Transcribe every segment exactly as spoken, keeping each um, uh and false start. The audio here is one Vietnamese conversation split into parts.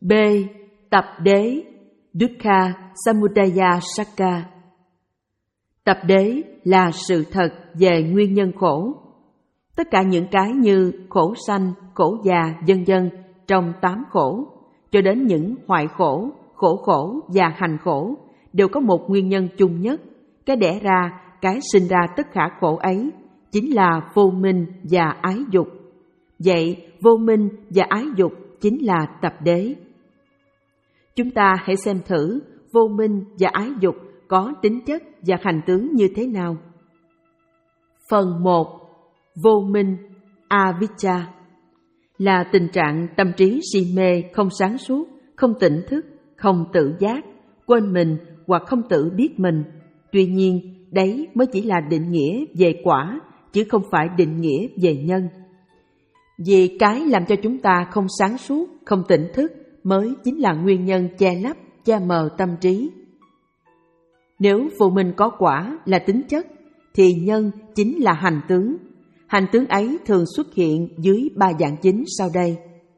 B. Tập đế Dukkha Samudaya Sakka. Tập đế là sự thật về nguyên nhân khổ. Tất cả những cái như khổ sanh, khổ già, vân vân trong tám khổ, cho đến những hoại khổ, khổ khổ và hành khổ đều có một nguyên nhân chung nhất. Cái đẻ ra, cái sinh ra tất cả khổ ấy chính là vô minh và ái dục. Vậy vô minh và ái dục chính là tập đế. Chúng ta hãy xem thử vô minh và ái dục có tính chất và hành tướng như thế nào. Phần một. Vô minh, avijja, là tình trạng tâm trí si mê, không sáng suốt, không tỉnh thức, không tự giác, quên mình hoặc không tự biết mình. Tuy nhiên, đấy mới chỉ là định nghĩa về quả, chứ không phải định nghĩa về nhân. Vì cái làm cho chúng ta không sáng suốt, không tỉnh thức mới chính là nguyên nhân che lấp, che mờ tâm trí. Nếu vô minh có quả là tính chất, thì nhân chính là hành tướng. Hành tướng ấy thường xuất hiện dưới ba dạng chính sau đây.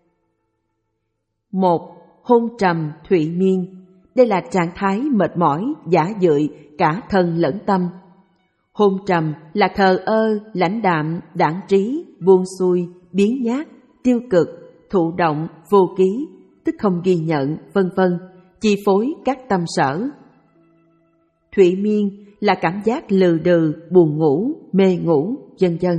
Một. Hôn trầm thụy miên. Đây là trạng thái mệt mỏi, dã dợi cả thân lẫn tâm. Hôn trầm là thờ ơ, lãnh đạm, đãng trí, buông xuôi, biếng nhác, tiêu cực, thụ động, vô ký, tức không ghi nhận, vân vân, chi phối các tâm sở. Thụy miên là cảm giác lừ đừ, buồn ngủ, mê ngủ, vân vân.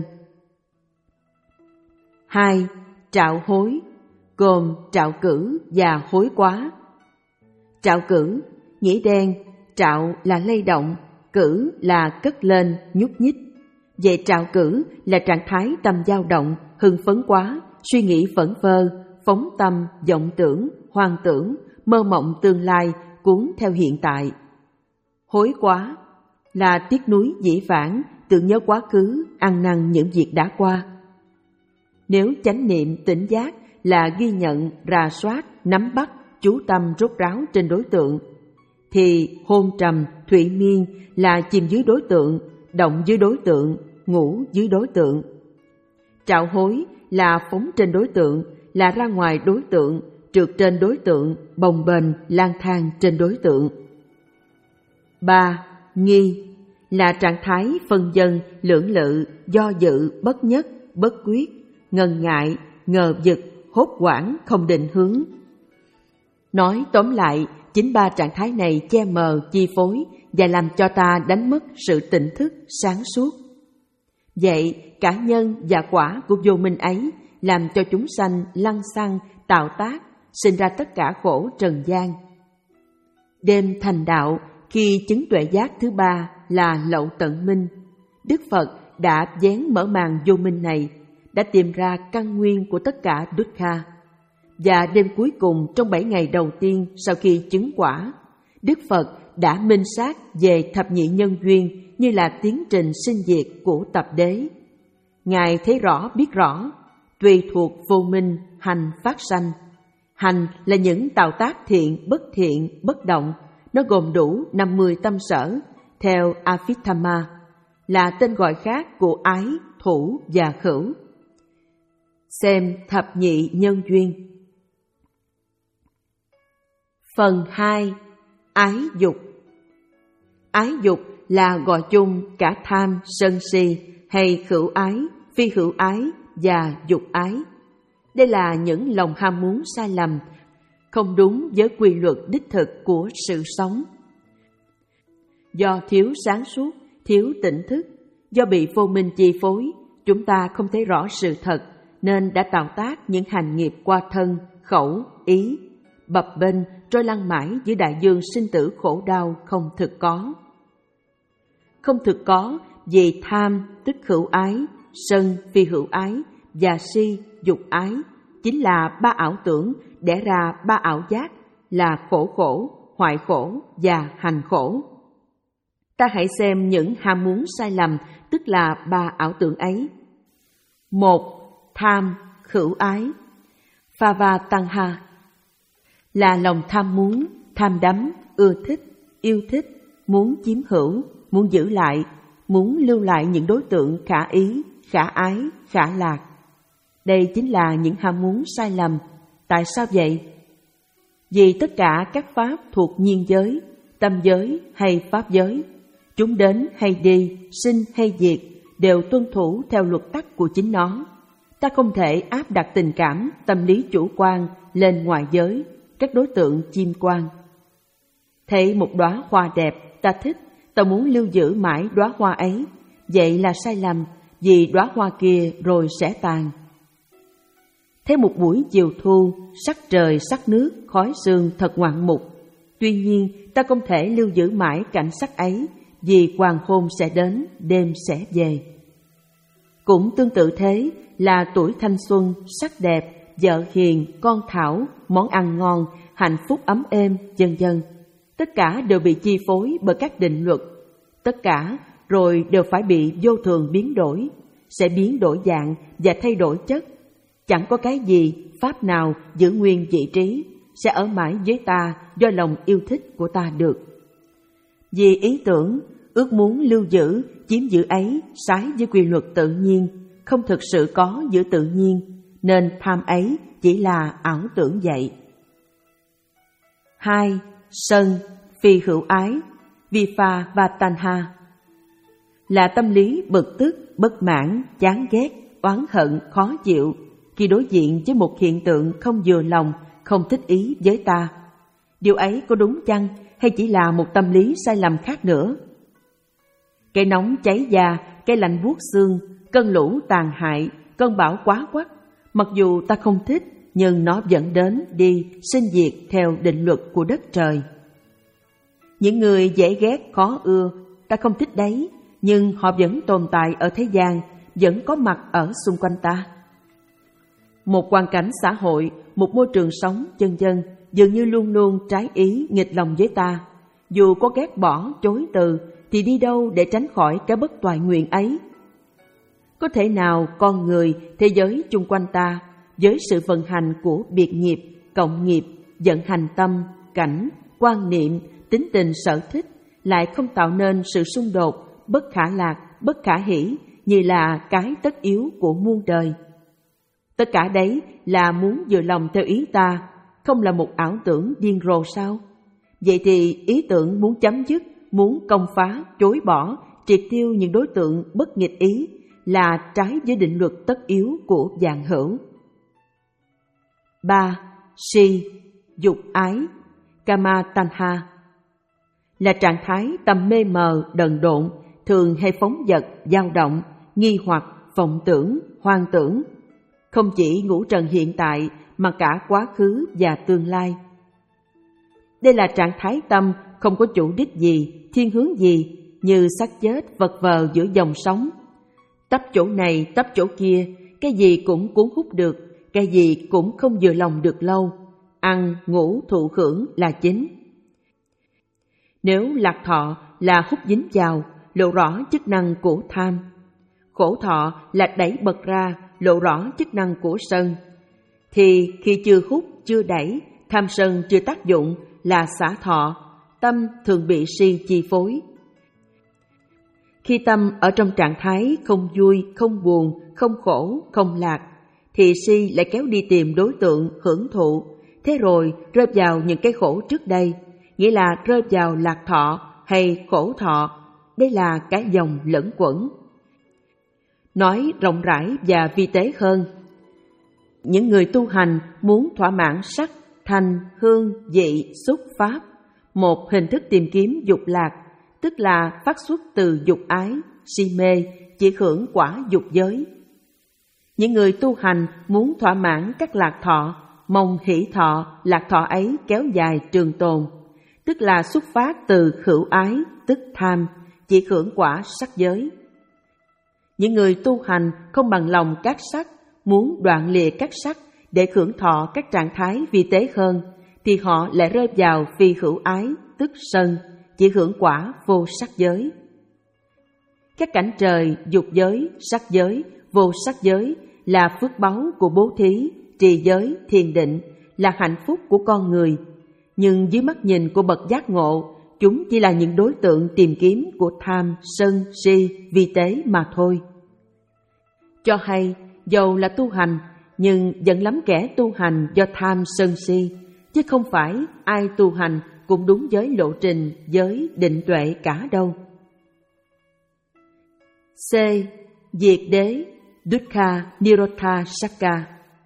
Hai. Trạo hối, gồm trạo cử và hối quá. Trạo cử, nghĩa đen, trạo là lay động, cử là cất lên, nhúc nhích. Vậy trạo cử là trạng thái tâm dao động, hưng phấn quá, suy nghĩ phẫn phơ, phóng tâm, vọng tưởng, hoang tưởng, mơ mộng tương lai, cuốn theo hiện tại. Hối quá là tiếc nuối dĩ vãng, tưởng nhớ quá khứ, ăn năn những việc đã qua. Nếu chánh niệm tỉnh giác là ghi nhận, rà soát, nắm bắt, chú tâm rốt ráo trên đối tượng, thì hôn trầm, thụy miên là chìm dưới đối tượng, động dưới đối tượng, ngủ dưới đối tượng. Trạo hối là phóng trên đối tượng, là ra ngoài đối tượng, trượt trên đối tượng, bồng bềnh, lang thang trên đối tượng. Ba. Nghi là trạng thái phân vân, lưỡng lự, do dự, bất nhất, bất quyết, ngần ngại, ngờ vực, hốt hoảng, không định hướng. Nói tóm lại, chính ba trạng thái này che mờ, chi phối và làm cho ta đánh mất sự tỉnh thức, sáng suốt. Vậy, cả nhân và quả của vô minh ấy làm cho chúng sanh lăng xăng, tạo tác, sinh ra tất cả khổ trần gian. Đêm thành đạo, khi chứng tuệ giác thứ ba là lậu tận minh, Đức Phật đã vén mở màn vô minh này, đã tìm ra căn nguyên của tất cả dukkha. Và đêm cuối cùng trong bảy ngày đầu tiên sau khi chứng quả, Đức Phật đã minh sát về thập nhị nhân duyên như là tiến trình sinh diệt của tập đế. Ngài thấy rõ biết rõ, tùy thuộc vô minh, hành phát sanh. Hành là những tạo tác thiện, bất thiện, bất động. Nó gồm đủ năm mươi tâm sở, theo Abhidhamma, là tên gọi khác của ái, thủ và khửu. Xem thập nhị nhân duyên. Phần hai. Ái dục. Ái dục là gọi chung cả tham, sân si hay khửu ái, phi khửu ái và dục ái. Đây là những lòng ham muốn sai lầm, không đúng với quy luật đích thực của sự sống. Do thiếu sáng suốt, thiếu tỉnh thức, do bị vô minh chi phối, chúng ta không thấy rõ sự thật nên đã tạo tác những hành nghiệp qua thân, khẩu, ý, bập bênh trôi lăn mãi giữa đại dương sinh tử khổ đau không thực có. Không thực có vì tham tức hữu ái, sân phi hữu ái và si dục ái chính là ba ảo tưởng đẻ ra ba ảo giác là khổ khổ, hoại khổ và hành khổ. Ta hãy xem những ham muốn sai lầm, tức là ba ảo tưởng ấy. Một. Tham, khửu ái. Phavatanha là lòng tham muốn, tham đắm, ưa thích, yêu thích, muốn chiếm hữu, muốn giữ lại, muốn lưu lại những đối tượng khả ý, khả ái, khả lạc. Đây chính là những ham muốn sai lầm. Tại sao vậy? Vì tất cả các pháp thuộc nhiên giới, tâm giới hay pháp giới, chúng đến hay đi, sinh hay diệt, đều tuân thủ theo luật tắc của chính nó. Ta không thể áp đặt tình cảm, tâm lý chủ quan lên ngoại giới, các đối tượng chiêm quan. Thấy một đóa hoa đẹp, ta thích, ta muốn lưu giữ mãi đóa hoa ấy. Vậy là sai lầm, vì đóa hoa kia rồi sẽ tàn. Thấy một buổi chiều thu, sắc trời, sắc nước, khói sương thật ngoạn mục. Tuy nhiên, ta không thể lưu giữ mãi cảnh sắc ấy, vì hoàng hôn sẽ đến, đêm sẽ về. Cũng tương tự thế, là tuổi thanh xuân, sắc đẹp, vợ hiền, con thảo, món ăn ngon, hạnh phúc ấm êm, vân vân. Tất cả đều bị chi phối bởi các định luật. Tất cả rồi đều phải bị vô thường biến đổi, sẽ biến đổi dạng và thay đổi chất. Chẳng có cái gì, pháp nào giữ nguyên vị trí, sẽ ở mãi với ta do lòng yêu thích của ta được. Vì ý tưởng, ước muốn lưu giữ, chiếm giữ ấy trái với quy luật tự nhiên, không thực sự có giữa tự nhiên, nên tham ấy chỉ là ảo tưởng vậy. Hai, sân, phi hữu ái, vipa và tanha, là tâm lý bực tức, bất mãn, chán ghét, oán hận, khó chịu khi đối diện với một hiện tượng không vừa lòng, không thích ý với ta. Điều ấy có đúng chăng hay chỉ là một tâm lý sai lầm khác nữa? Cái nóng cháy da, cái lạnh buốt xương, cơn lũ tàn hại, cơn bão quá quắt, mặc dù ta không thích, nhưng nó vẫn đến đi, sinh diệt theo định luật của đất trời. Những người dễ ghét, khó ưa, ta không thích đấy, nhưng họ vẫn tồn tại ở thế gian, vẫn có mặt ở xung quanh ta. Một hoàn cảnh xã hội, một môi trường sống, vân vân, dường như luôn luôn trái ý, nghịch lòng với ta. Dù có ghét bỏ, chối từ, thì đi đâu để tránh khỏi cái bất toại nguyện ấy? Có thể nào con người, thế giới chung quanh ta, với sự vận hành của biệt nghiệp, cộng nghiệp, vận hành tâm, cảnh, quan niệm, tính tình sở thích, lại không tạo nên sự xung đột, bất khả lạc, bất khả hỷ, như là cái tất yếu của muôn đời? Tất cả đấy là muốn vừa lòng theo ý ta, không là một ảo tưởng điên rồ sao? Vậy thì ý tưởng muốn chấm dứt, muốn công phá, chối bỏ, triệt tiêu những đối tượng bất nghịch ý là trái với định luật tất yếu của vạn hữu. Ba. Si, dục ái, kama tanha, là trạng thái tâm mê mờ, đần độn, thường hay phóng dật, dao động, nghi hoặc, vọng tưởng, hoang tưởng, không chỉ ngũ trần hiện tại mà cả quá khứ và tương lai. Đây là trạng thái tâm không có chủ đích gì, thiên hướng gì, như xác chết vật vờ giữa dòng sống. Tấp chỗ này, tấp chỗ kia, cái gì cũng cuốn hút được, cái gì cũng không vừa lòng được lâu. Ăn, ngủ, thụ hưởng là chính. Nếu lạc thọ là hút dính vào, lộ rõ chức năng của tham. Khổ thọ là đẩy bật ra, lộ rõ chức năng của sân. Thì khi chưa hút, chưa đẩy, tham sân chưa tác dụng là xả thọ, tâm thường bị si chi phối. Khi tâm ở trong trạng thái không vui, không buồn, không khổ, không lạc, thì si lại kéo đi tìm đối tượng hưởng thụ, thế rồi rơi vào những cái khổ trước đây, nghĩa là rơi vào lạc thọ hay khổ thọ. Đây là cái dòng lẫn quẩn. Nói rộng rãi và vi tế hơn, những người tu hành muốn thỏa mãn sắc, thanh, hương, vị, xúc, pháp, một hình thức tìm kiếm dục lạc, tức là phát xuất từ dục ái, si mê, chỉ hưởng quả dục giới. Những người tu hành muốn thỏa mãn các lạc thọ, mong hỷ thọ, lạc thọ ấy kéo dài trường tồn, tức là xuất phát từ hữu ái, tức tham, chỉ hưởng quả sắc giới. Những người tu hành không bằng lòng các sắc, muốn đoạn lìa các sắc để hưởng thọ các trạng thái vi tế hơn, thì họ lại rơi vào phi hữu ái, tức sân, chỉ hưởng quả vô sắc giới. Các cảnh trời, dục giới, sắc giới, vô sắc giới là phước báu của bố thí, trì giới, thiền định, là hạnh phúc của con người. Nhưng dưới mắt nhìn của bậc giác ngộ, chúng chỉ là những đối tượng tìm kiếm của tham, sân, si, vi tế mà thôi. Cho hay, dầu là tu hành, nhưng vẫn lắm kẻ tu hành do tham, sân, si, chứ không phải ai tu hành cũng đúng với lộ trình giới định tuệ cả đâu. C. Diệt đế Dukkha Nirodha Sakka.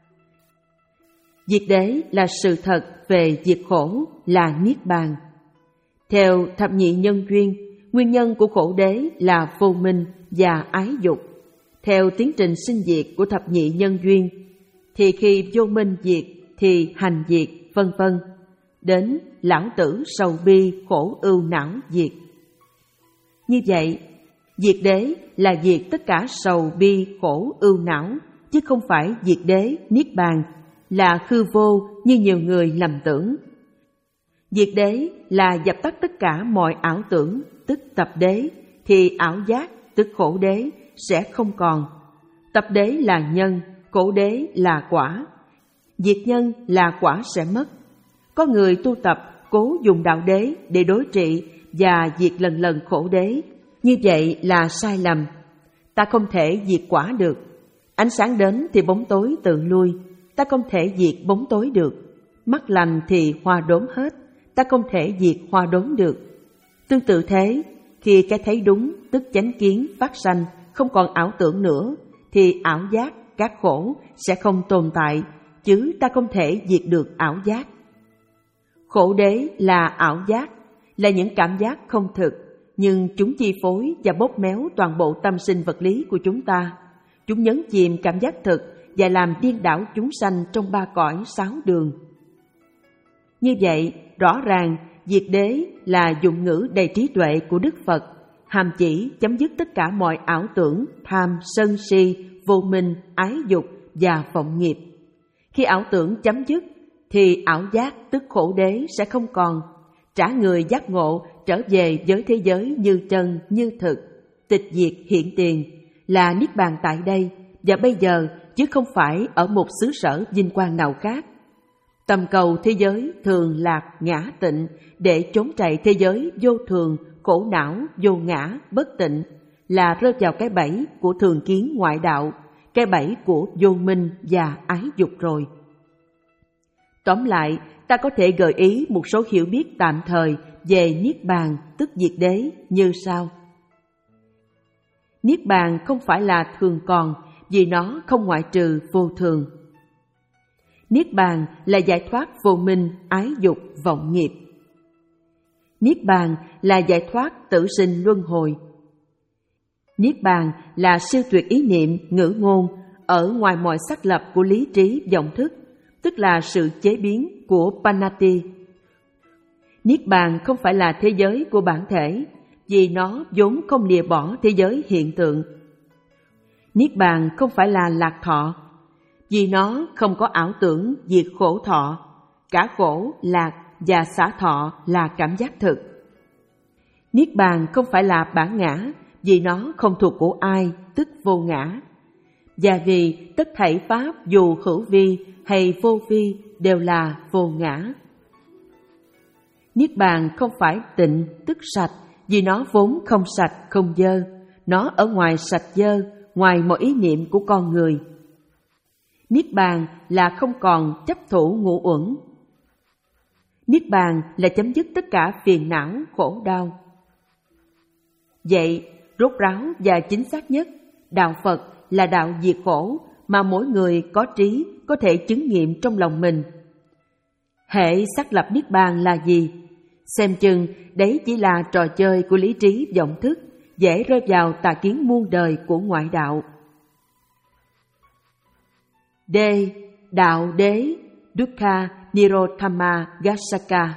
Diệt đế là sự thật về diệt khổ, là Niết Bàn. Theo thập nhị nhân duyên, nguyên nhân của khổ đế là vô minh và ái dục. Theo tiến trình sinh diệt của thập nhị nhân duyên, thì khi vô minh diệt thì hành diệt, vân vân, đến lão tử sầu bi khổ ưu não diệt. Như vậy, diệt đế là diệt tất cả sầu bi khổ ưu não, chứ không phải diệt đế Niết Bàn là hư vô như nhiều người lầm tưởng. Diệt đế là dập tắt tất cả mọi ảo tưởng, tức tập đế, thì ảo giác, tức khổ đế, sẽ không còn. Tập đế là nhân, khổ đế là quả. Diệt nhân là quả sẽ mất. Có người tu tập cố dùng đạo đế để đối trị và diệt lần lần khổ đế. Như vậy là sai lầm. Ta không thể diệt quả được. Ánh sáng đến thì bóng tối tự lui. Ta không thể diệt bóng tối được. Mắt lành thì hoa đốm hết. Ta không thể diệt hoa đốm được. Tương tự thế, khi cái thấy đúng, tức chánh kiến phát sanh, không còn ảo tưởng nữa, thì ảo giác, các khổ sẽ không tồn tại, chứ ta không thể diệt được ảo giác. Khổ đế là ảo giác, là những cảm giác không thực, nhưng chúng chi phối và bóp méo toàn bộ tâm sinh vật lý của chúng ta. Chúng nhấn chìm cảm giác thực và làm điên đảo chúng sanh trong ba cõi sáu đường. Như vậy, rõ ràng, diệt đế là dụng ngữ đầy trí tuệ của Đức Phật, hàm chỉ chấm dứt tất cả mọi ảo tưởng, tham, sân si, vô minh, ái dục và vọng nghiệp. Khi ảo tưởng chấm dứt, thì ảo giác tức khổ đế sẽ không còn. Trả người giác ngộ trở về với thế giới như chân, như thực, tịch diệt hiện tiền, là Niết Bàn tại đây và bây giờ, chứ không phải ở một xứ sở vinh quang nào khác. Tầm cầu thế giới thường lạc ngã tịnh để trốn chạy thế giới vô thường, khổ não, vô ngã, bất tịnh, là rơi vào cái bẫy của thường kiến ngoại đạo, cái bẫy của vô minh và ái dục rồi. Tóm lại, ta có thể gợi ý một số hiểu biết tạm thời về Niết Bàn, tức diệt đế như sau. Niết Bàn không phải là thường còn, vì nó không ngoại trừ vô thường. Niết Bàn là giải thoát vô minh, ái dục, vọng nghiệp. Niết Bàn là giải thoát tử sinh luân hồi. Niết Bàn là siêu tuyệt ý niệm, ngữ ngôn, ở ngoài mọi xác lập của lý trí vọng thức, tức là sự chế biến của Panati. Niết Bàn không phải là thế giới của bản thể, vì nó vốn không lìa bỏ thế giới hiện tượng. Niết Bàn không phải là lạc thọ, vì nó không có ảo tưởng diệt khổ thọ, cả khổ, lạc và xả thọ là cảm giác thực. Niết Bàn không phải là bản ngã, vì nó không thuộc của ai, tức vô ngã. Và vì tất thảy pháp dù hữu vi hay vô vi đều là vô ngã. Niết Bàn không phải tịnh, tức sạch, vì nó vốn không sạch, không dơ. Nó ở ngoài sạch dơ, ngoài mọi ý niệm của con người. Niết Bàn là không còn chấp thủ ngũ uẩn. Niết Bàn là chấm dứt tất cả phiền não, khổ đau. Vậy, rốt ráo và chính xác nhất, đạo Phật là đạo diệt khổ mà mỗi người có trí có thể chứng nghiệm trong lòng mình. Hệ xác lập Niết Bàn là gì? Xem chừng đấy chỉ là trò chơi của lý trí vọng thức, dễ rơi vào tà kiến muôn đời của ngoại đạo. D. Đạo đế Dukkha Nirodhamma Gassaka.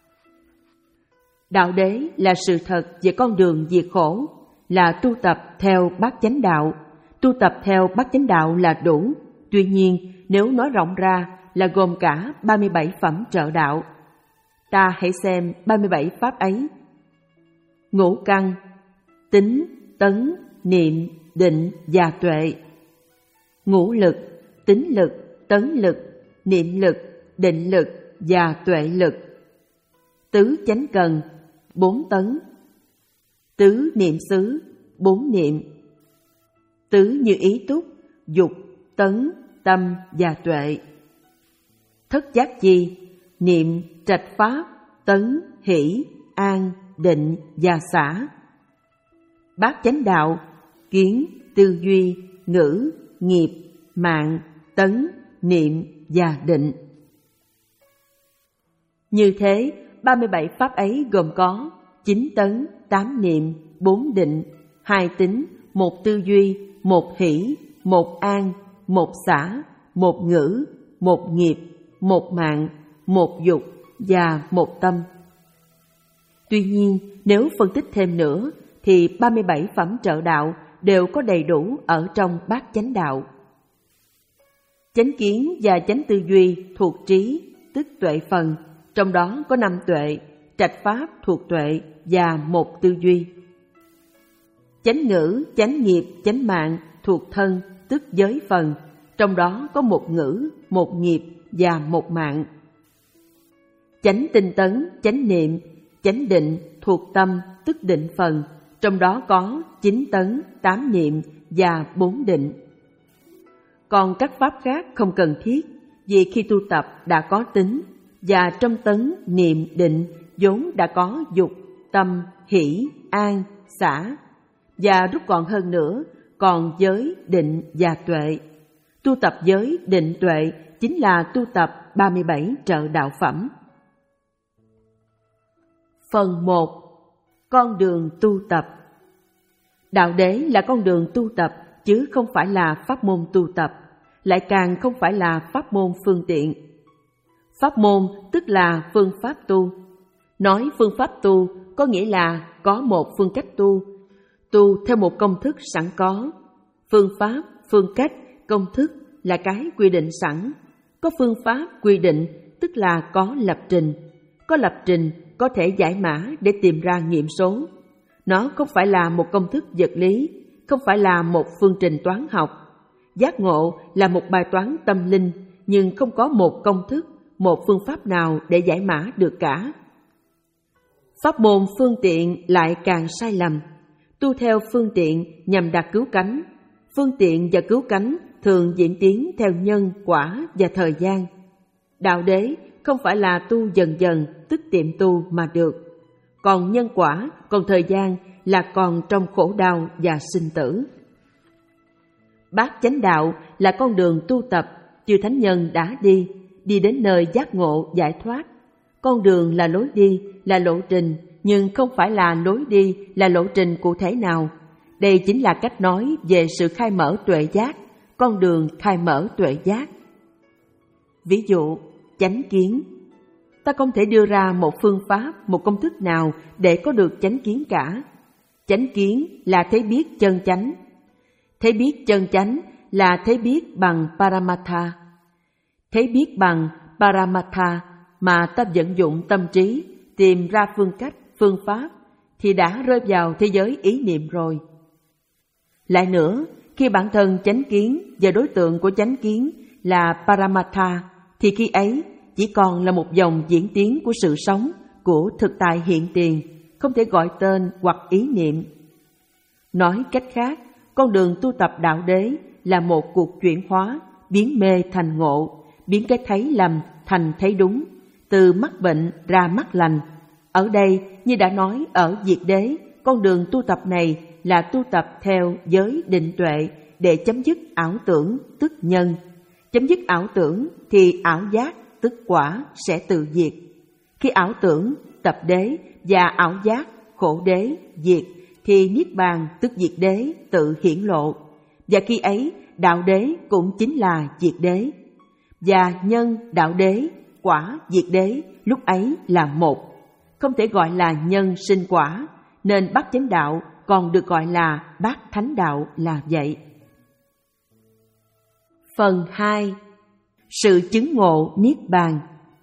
Đạo đế là sự thật về con đường diệt khổ, là tu tập theo bát chánh đạo. Tu tập theo bát chánh đạo là đủ, tuy nhiên nếu nói rộng ra là gồm cả ba mươi bảy phẩm trợ đạo. Ta hãy xem ba mươi bảy pháp ấy. Ngũ căn, tính, tấn, niệm, định và tuệ. Ngũ lực, tính lực, tấn lực, niệm lực, định lực và tuệ lực. Tứ chánh cần, bốn tấn. Tứ niệm xứ, bốn niệm. Tứ như ý túc, dục, tấn, tâm và tuệ. Thất giác chi, niệm, trạch pháp, tấn, hỷ, an, định và xả. Bát chánh đạo: kiến, tư duy, ngữ, nghiệp, mạng, tấn, niệm và định. Như thế, ba mươi bảy pháp ấy gồm có chín tấn, tám niệm, bốn định, hai tính, một tư duy, một hỷ, một an, một xả, một ngữ, một nghiệp, một mạng, một dục và một tâm. Tuy nhiên, nếu phân tích thêm nữa thì ba mươi bảy phẩm trợ đạo đều có đầy đủ ở trong bát chánh đạo. Chánh kiến và chánh tư duy thuộc trí, tức tuệ phần, trong đó có năm tuệ, trạch pháp thuộc tuệ và một tư duy. Chánh ngữ, chánh nghiệp, chánh mạng thuộc thân, tức giới phần, trong đó có một ngữ, một nghiệp và một mạng. Chánh tinh tấn, chánh niệm, chánh định thuộc tâm, tức định phần, trong đó có chín tấn, tám niệm và bốn định. Còn các pháp khác không cần thiết, vì khi tu tập đã có tính, và trong tấn, niệm, định vốn đã có dục, tâm, hỷ, an, xả, và rút gọn hơn nữa, còn giới, định và tuệ. Tu tập giới, định, tuệ chính là tu tập ba mươi bảy trợ đạo phẩm. Phần một. Con đường tu tập. Đạo đế là con đường tu tập, chứ không phải là pháp môn tu tập, lại càng không phải là pháp môn phương tiện. Pháp môn tức là phương pháp tu. Nói phương pháp tu có nghĩa là có một phương cách tu, tu theo một công thức sẵn có. Phương pháp, phương cách, công thức là cái quy định sẵn. Có phương pháp quy định tức là có lập trình. Có lập trình có thể giải mã để tìm ra nghiệm số. Nó không phải là một công thức vật lý, không phải là một phương trình toán học. Giác ngộ là một bài toán tâm linh, nhưng không có một công thức, một phương pháp nào để giải mã được cả. Pháp môn phương tiện lại càng sai lầm. Tu theo phương tiện nhằm đạt cứu cánh. Phương tiện và cứu cánh thường diễn tiến theo nhân, quả và thời gian. Đạo đế không phải là tu dần dần, tức tiệm tu mà được. Còn nhân quả, còn thời gian là còn trong khổ đau và sinh tử. Bát chánh đạo là con đường tu tập chư thánh nhân đã đi, đi đến nơi giác ngộ giải thoát. Con đường là lối đi, là lộ trình, nhưng không phải là lối đi, là lộ trình cụ thể nào. Đây chính là cách nói về sự khai mở tuệ giác, con đường khai mở tuệ giác. Ví dụ, chánh kiến. Ta không thể đưa ra một phương pháp, một công thức nào để có được chánh kiến cả. Chánh kiến là thấy biết chân chánh. Thấy biết chân chánh là thấy biết bằng Paramatha. Thấy biết bằng Paramatha mà ta vận dụng tâm trí tìm ra phương cách, phương pháp thì đã rơi vào thế giới ý niệm rồi. Lại nữa, khi bản thân chánh kiến và đối tượng của chánh kiến là Paramatha thì khi ấy chỉ còn là một dòng diễn tiến của sự sống, của thực tại hiện tiền, không thể gọi tên hoặc ý niệm. Nói cách khác, con đường tu tập đạo đế là một cuộc chuyển hóa, biến mê thành ngộ, biến cái thấy lầm thành thấy đúng, từ mắc bệnh ra mắc lành. Ở đây, như đã nói ở Diệt Đế, con đường tu tập này là tu tập theo giới định tuệ để chấm dứt ảo tưởng, tức nhân. Chấm dứt ảo tưởng thì ảo giác, tức quả sẽ tự diệt. Khi ảo tưởng, tập đế và ảo giác, khổ đế, diệt, thì niết bàn, tức diệt đế, tự hiển lộ. Và khi ấy, đạo đế cũng chính là diệt đế. Và nhân, đạo đế, quả, diệt đế lúc ấy là một. Không thể gọi là nhân sinh quả, nên bát chánh đạo còn được gọi là bát thánh đạo là vậy. Phần hai. Sự chứng ngộ niết bàn.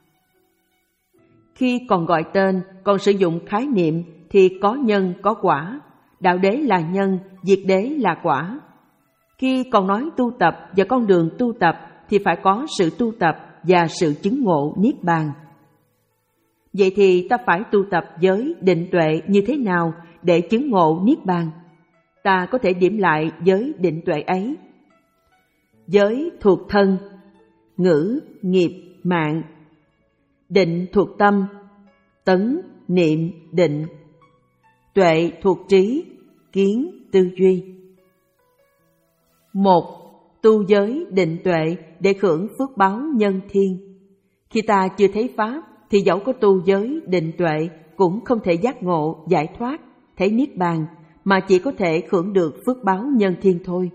Khi còn gọi tên, còn sử dụng khái niệm thì có nhân có quả, đạo đế là nhân, diệt đế là quả. Khi còn nói tu tập và con đường tu tập thì phải có sự tu tập và sự chứng ngộ niết bàn. Vậy thì ta phải tu tập giới định tuệ như thế nào để chứng ngộ niết bàn? Ta có thể điểm lại giới định tuệ ấy. Giới thuộc thân, ngữ, nghiệp, mạng. Định thuộc tâm, tấn, niệm, định. Tuệ thuộc trí, kiến, tư duy. Một. Tu giới định tuệ để hưởng phước báo nhân thiên. Khi ta chưa thấy Pháp thì dẫu có tu giới định tuệ cũng không thể giác ngộ, giải thoát, thấy niết bàn, mà chỉ có thể hưởng được phước báo nhân thiên thôi.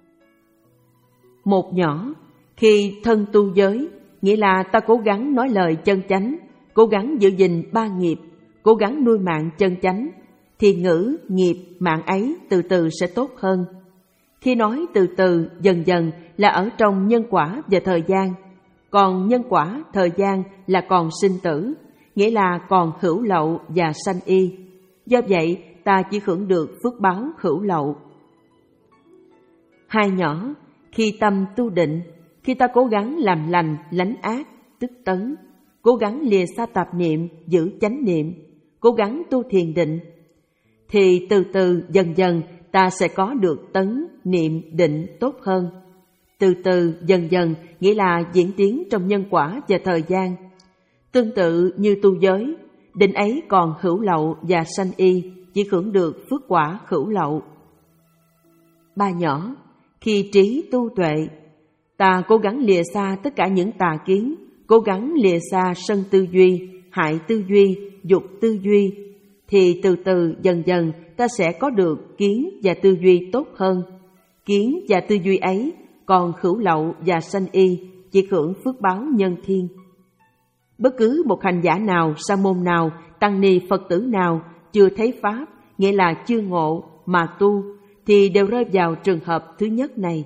Một nhỏ, khi thân tu giới, nghĩa là ta cố gắng nói lời chân chánh, cố gắng giữ gìn ba nghiệp, cố gắng nuôi mạng chân chánh, thì ngữ, nghiệp, mạng ấy từ từ sẽ tốt hơn. Khi nói từ từ, dần dần là ở trong nhân quả và thời gian, còn nhân quả, thời gian là còn sinh tử, nghĩa là còn hữu lậu và sanh y. Do vậy, ta chỉ hưởng được phước báo hữu lậu. Hai nhỏ, khi tâm tu định, khi ta cố gắng làm lành, lánh ác, tức tấn, cố gắng lìa xa tạp niệm, giữ chánh niệm, cố gắng tu thiền định, thì từ từ dần dần ta sẽ có được tấn, niệm, định tốt hơn. Từ từ dần dần nghĩa là diễn tiến trong nhân quả và thời gian. Tương tự như tu giới, định ấy còn hữu lậu và sanh y, chỉ hưởng được phước quả hữu lậu. Ba nhỏ, khi trí tu tuệ, ta cố gắng lìa xa tất cả những tà kiến, cố gắng lìa xa sân tư duy, hại tư duy, dục tư duy, thì từ từ dần dần ta sẽ có được kiến và tư duy tốt hơn. Kiến và tư duy ấy còn hữu lậu và sanh y, chỉ hưởng phước báo nhân thiên. Bất cứ một hành giả nào, sa môn nào, tăng ni Phật tử nào chưa thấy Pháp, nghĩa là chưa ngộ mà tu, thì đều rơi vào trường hợp thứ nhất này.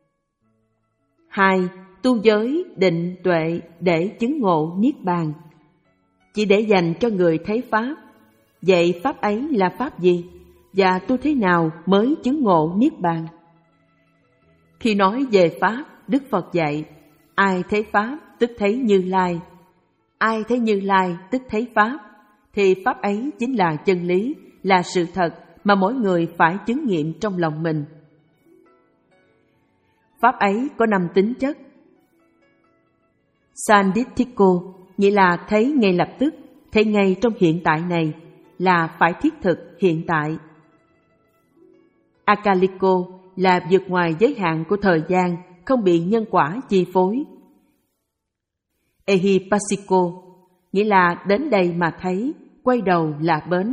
Hai, tu giới, định, tuệ để chứng ngộ niết bàn, chỉ để dành cho người thấy Pháp. Vậy Pháp ấy là Pháp gì? Và tu thế nào mới chứng ngộ niết bàn? Khi nói về Pháp, Đức Phật dạy, ai thấy Pháp tức thấy Như Lai. Ai thấy Như Lai tức thấy Pháp, thì Pháp ấy chính là chân lý, là sự thật mà mỗi người phải chứng nghiệm trong lòng mình. Pháp ấy có năm tính chất. Sanditthiko, nghĩa là thấy ngay lập tức, thấy ngay trong hiện tại này, là phải thiết thực hiện tại. Akaliko là vượt ngoài giới hạn của thời gian, không bị nhân quả chi phối. Ehipassiko, nghĩa là đến đây mà thấy, quay đầu là bến.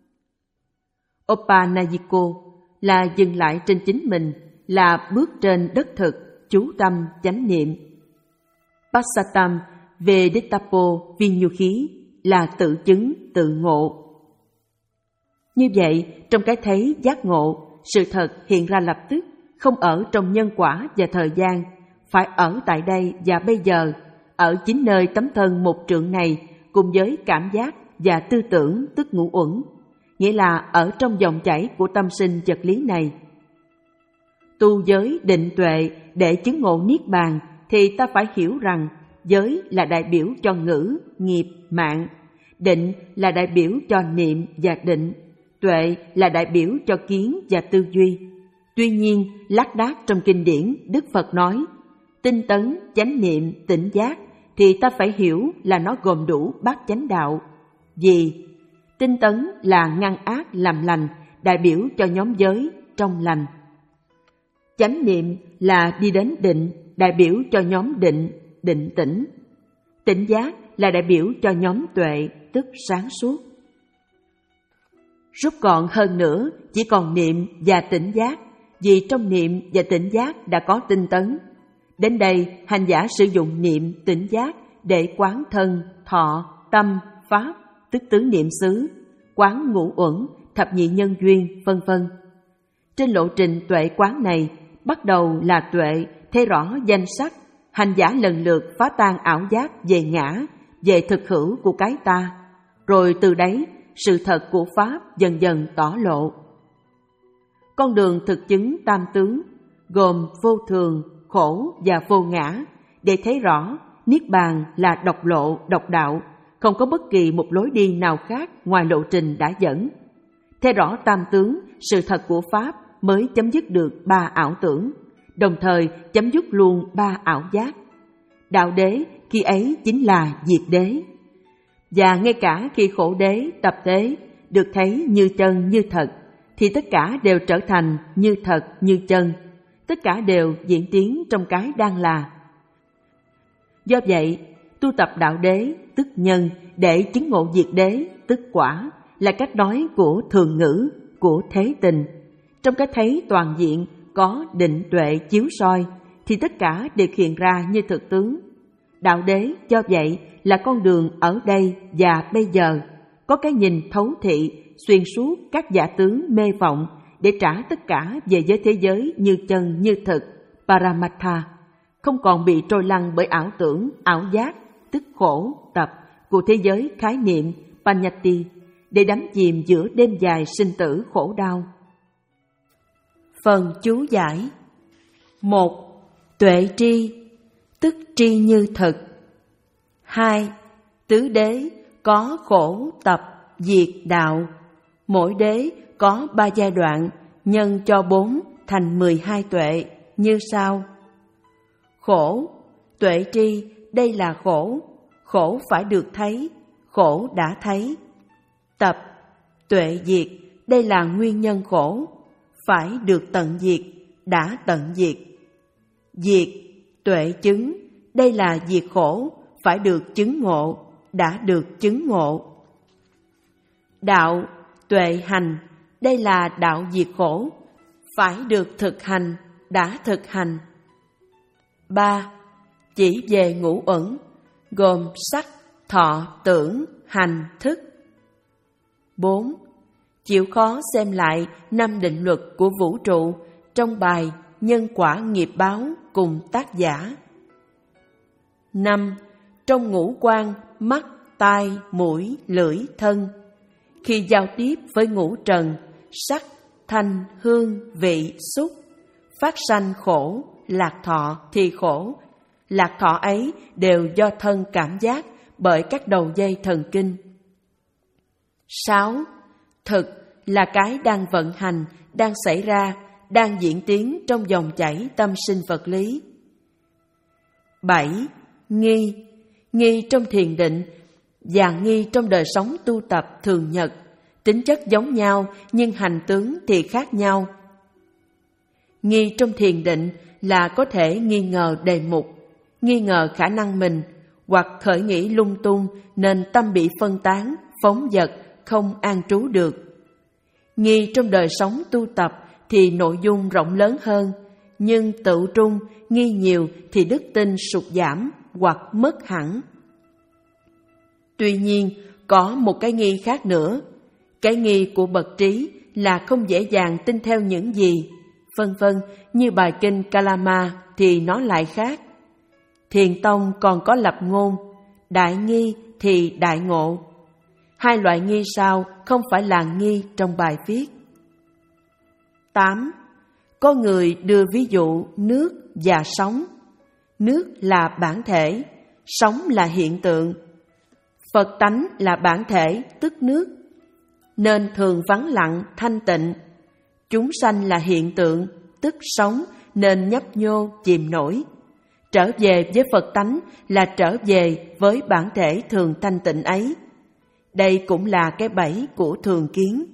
Opanayiko là dừng lại trên chính mình, là bước trên đất thực, chú tâm chánh niệm. Passatam Veditapo Vinyuhi là tự chứng, tự ngộ. Như vậy, trong cái thấy giác ngộ, sự thật hiện ra lập tức, không ở trong nhân quả và thời gian, phải ở tại đây và bây giờ, ở chính nơi tấm thân một trượng này, cùng với cảm giác và tư tưởng tức ngũ uẩn, nghĩa là ở trong dòng chảy của tâm sinh vật lý này. Tu giới định tuệ để chứng ngộ niết bàn thì ta phải hiểu rằng giới là đại biểu cho ngữ, nghiệp, mạng, định là đại biểu cho niệm và định, tuệ là đại biểu cho kiến và tư duy. Tuy nhiên, lác đác trong kinh điển, Đức Phật nói, tinh tấn, chánh niệm, tỉnh giác, thì ta phải hiểu là nó gồm đủ bát chánh đạo. Vì tinh tấn là ngăn ác làm lành, đại biểu cho nhóm giới trong lành. Chánh niệm là đi đến định, đại biểu cho nhóm định, định tĩnh. Tỉnh giác là đại biểu cho nhóm tuệ, tức sáng suốt. Rút gọn hơn nữa, chỉ còn niệm và tỉnh giác, vì trong niệm và tỉnh giác đã có tinh tấn. Đến đây, hành giả sử dụng niệm, tỉnh giác để quán thân, thọ, tâm, pháp, tức tứ niệm xứ, quán ngũ uẩn, thập nhị nhân duyên, vân vân. Trên lộ trình tuệ quán này, bắt đầu là tuệ, thấy rõ danh sắc, hành giả lần lượt phá tan ảo giác về ngã, về thực hữu của cái ta, rồi từ đấy sự thật của Pháp dần dần tỏ lộ. Con đường thực chứng tam tướng gồm vô thường, khổ và vô ngã, để thấy rõ niết bàn là độc lộ, độc đạo, không có bất kỳ một lối đi nào khác ngoài lộ trình đã dẫn. Thấy rõ tam tướng, sự thật của Pháp mới chấm dứt được ba ảo tưởng, đồng thời chấm dứt luôn ba ảo giác. Đạo đế khi ấy chính là diệt đế. Và ngay cả khi khổ đế, tập tế được thấy như chân như thật, thì tất cả đều trở thành như thật như chân. Tất cả đều diễn tiến trong cái đang là. Do vậy, tu tập đạo đế, tức nhân, để chứng ngộ diệt đế, tức quả, là cách nói của thường ngữ, của thế tình. Trong cái thấy toàn diện, có định tuệ chiếu soi, thì tất cả đều hiện ra như thực tướng. Đạo đế do vậy là con đường ở đây và bây giờ, có cái nhìn thấu thị, xuyên suốt các giả tướng mê vọng, để trả tất cả về với thế giới như chân như thực, Paramatha, không còn bị trôi lăn bởi ảo tưởng, ảo giác, tức khổ, tập, của thế giới khái niệm, Panyati, để đắm chìm giữa đêm dài sinh tử khổ đau. Phần chú giải. Một. Tuệ tri, tức tri như thực. Hai. Tứ đế có khổ, tập, diệt, đạo. Mỗi đế có ba giai đoạn, nhân cho bốn thành mười hai tuệ như sau. Khổ, tuệ tri, đây là khổ, khổ phải được thấy, khổ đã thấy. Tập, tuệ diệt, đây là nguyên nhân khổ, phải được tận diệt, đã tận diệt. Diệt, tuệ chứng, đây là diệt khổ, phải được chứng ngộ, đã được chứng ngộ. Đạo, tuệ hành, đây là đạo diệt khổ, phải được thực hành, đã thực hành. Ba. Chỉ về ngũ uẩn, gồm sắc, thọ, tưởng, hành, thức. Bốn. Chịu khó xem lại năm định luật của vũ trụ trong bài Nhân quả nghiệp báo cùng tác giả. Năm. Trong ngũ quan, mắt, tai, mũi, lưỡi, thân, khi giao tiếp với ngũ trần, sắc, thanh, hương, vị, xúc, phát sanh khổ, lạc thọ thì khổ. Lạc thọ ấy đều do thân cảm giác bởi các đầu dây thần kinh. Sáu. Thực là cái đang vận hành, đang xảy ra, đang diễn tiến trong dòng chảy tâm sinh vật lý. Bảy. Nghi, nghi trong thiền định và nghi trong đời sống tu tập thường nhật, tính chất giống nhau nhưng hành tướng thì khác nhau. Nghi trong thiền định là có thể nghi ngờ đề mục, nghi ngờ khả năng mình, hoặc khởi nghĩ lung tung nên tâm bị phân tán, phóng dật, không an trú được. Nghi trong đời sống tu tập thì nội dung rộng lớn hơn, nhưng tự trung, nghi nhiều thì đức tin sụt giảm hoặc mất hẳn. Tuy nhiên, có một cái nghi khác nữa. Cái nghi của bậc trí là không dễ dàng tin theo những gì, vân vân, như bài kinh Kalama thì nó lại khác. Thiền tông còn có lập ngôn, đại nghi thì đại ngộ. Hai loại nghi sau không phải là nghi trong bài viết. Tám. Có người đưa ví dụ nước và sóng. Nước là bản thể, sóng là hiện tượng. Phật tánh là bản thể, tức nước, nên thường vắng lặng, thanh tịnh. Chúng sanh là hiện tượng, tức sống, nên nhấp nhô, chìm nổi. Trở về với Phật tánh là trở về với bản thể thường thanh tịnh ấy. Đây cũng là cái bẫy của thường kiến.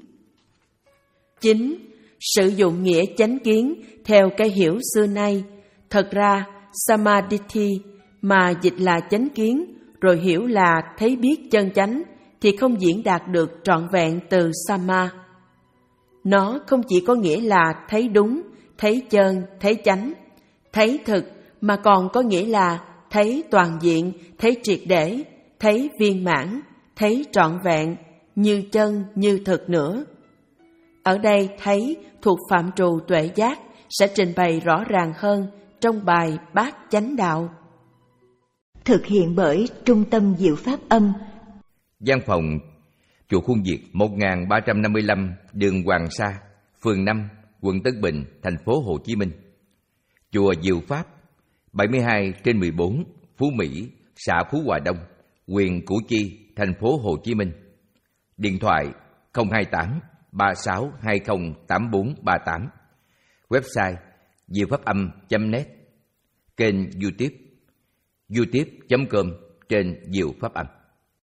Chín. Sử dụng nghĩa chánh kiến theo cái hiểu xưa nay. Thật ra, Samadhi mà dịch là chánh kiến, rồi hiểu là thấy biết chân chánh, thì không diễn đạt được trọn vẹn từ Sama. Nó không chỉ có nghĩa là thấy đúng, thấy chân, thấy chánh, thấy thực, mà còn có nghĩa là thấy toàn diện, thấy triệt để, thấy viên mãn, thấy trọn vẹn, như chân, như thực nữa. Ở đây thấy thuộc phạm trù tuệ giác sẽ trình bày rõ ràng hơn trong bài Bát Chánh Đạo. Thực hiện bởi Trung tâm Diệu Pháp Âm. Văn phòng Chùa Khuôn Việt một nghìn ba trăm năm mươi lăm đường Hoàng Sa, phường năm, quận Tân Bình, thành phố Hồ Chí Minh. Chùa Diệu Pháp bảy mươi hai trên mười bốn, Phú Mỹ, xã Phú Hòa Đông, huyện Củ Chi, thành phố Hồ Chí Minh. Điện thoại không hai tám ba sáu hai không tám bốn ba tám. Website diệu pháp âm chấm net. Kênh YouTube youtube chấm com trên Diệu Pháp Âm.